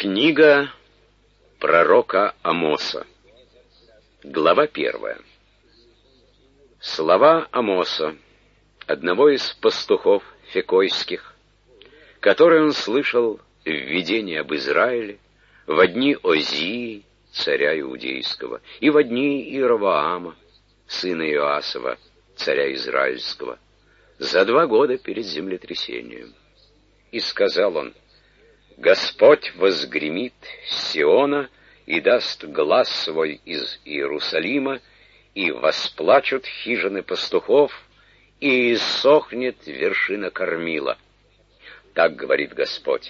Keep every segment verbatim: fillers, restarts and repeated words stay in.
Книга пророка Амоса. Глава первая. Слова Амоса, одного из пастухов фекойских, которые он слышал в видении об Израиле во дни Озии, царя Иудейского, и во дни Иеровоама, сына Иоасова, царя Израильского, за два года перед землетрясением. И сказал он: «Господь возгремит с Сиона и даст глас свой из Иерусалима, и восплачут хижины пастухов, и иссохнет вершина кормила. Так говорит Господь: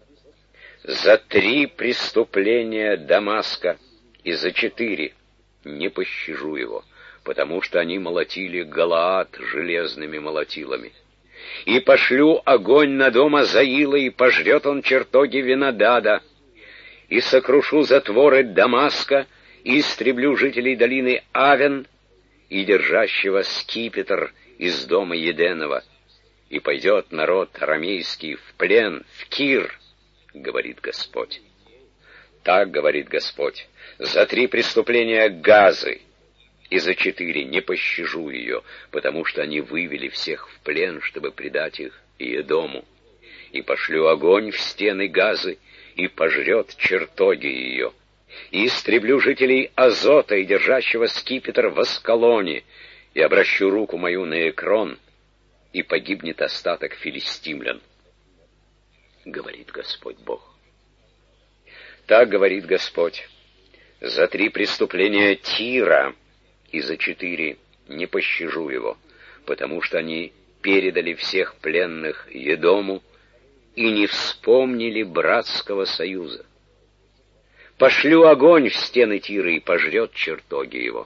за три преступления Дамаска и за четыре не пощажу его, потому что они молотили Галаад железными молотилами. И пошлю огонь на дом Азаила, и пожрет он чертоги Винодада, и сокрушу затворы Дамаска, и истреблю жителей долины Авен, и держащего скипетр из дома Еденова, и пойдет народ арамейский в плен, в Кир, говорит Господь. Так говорит Господь: за три преступления Газы и за четыре не пощажу ее, потому что они вывели всех в плен, чтобы предать их Едому. И пошлю огонь в стены Газы, и пожрет чертоги ее. И истреблю жителей Азота и держащего скипетр в Аскалоне, и обращу руку мою на Экрон, и погибнет остаток филистимлян, говорит Господь Бог. Так говорит Господь: за три преступления Тира и за четыре не пощажу его, потому что они передали всех пленных Едому и не вспомнили братского союза. Пошлю огонь в стены Тира, и пожрет чертоги его.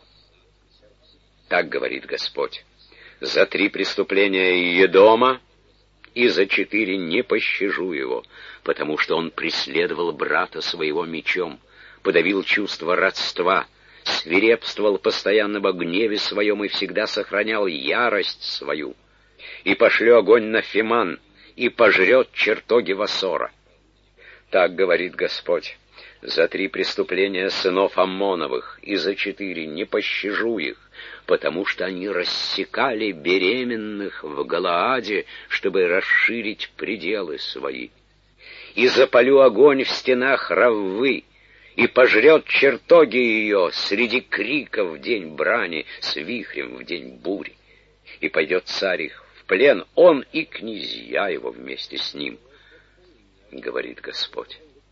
Так говорит Господь: за три преступления Едома и за четыре не пощажу его, потому что он преследовал брата своего мечом, подавил чувство родства, свирепствовал постоянно во гневе своем и всегда сохранял ярость свою. И пошлю огонь на Фиман, и пожрет чертоги Васора. Так говорит Господь: за три преступления сынов Аммоновых и за четыре не пощажу их, потому что они рассекали беременных в Галааде, чтобы расширить пределы свои. И запалю огонь в стенах Раввы, и пожрет чертоги ее среди криков в день брани, с вихрем в день бури. И пойдет царь их в плен, он и князья его вместе с ним, говорит Господь.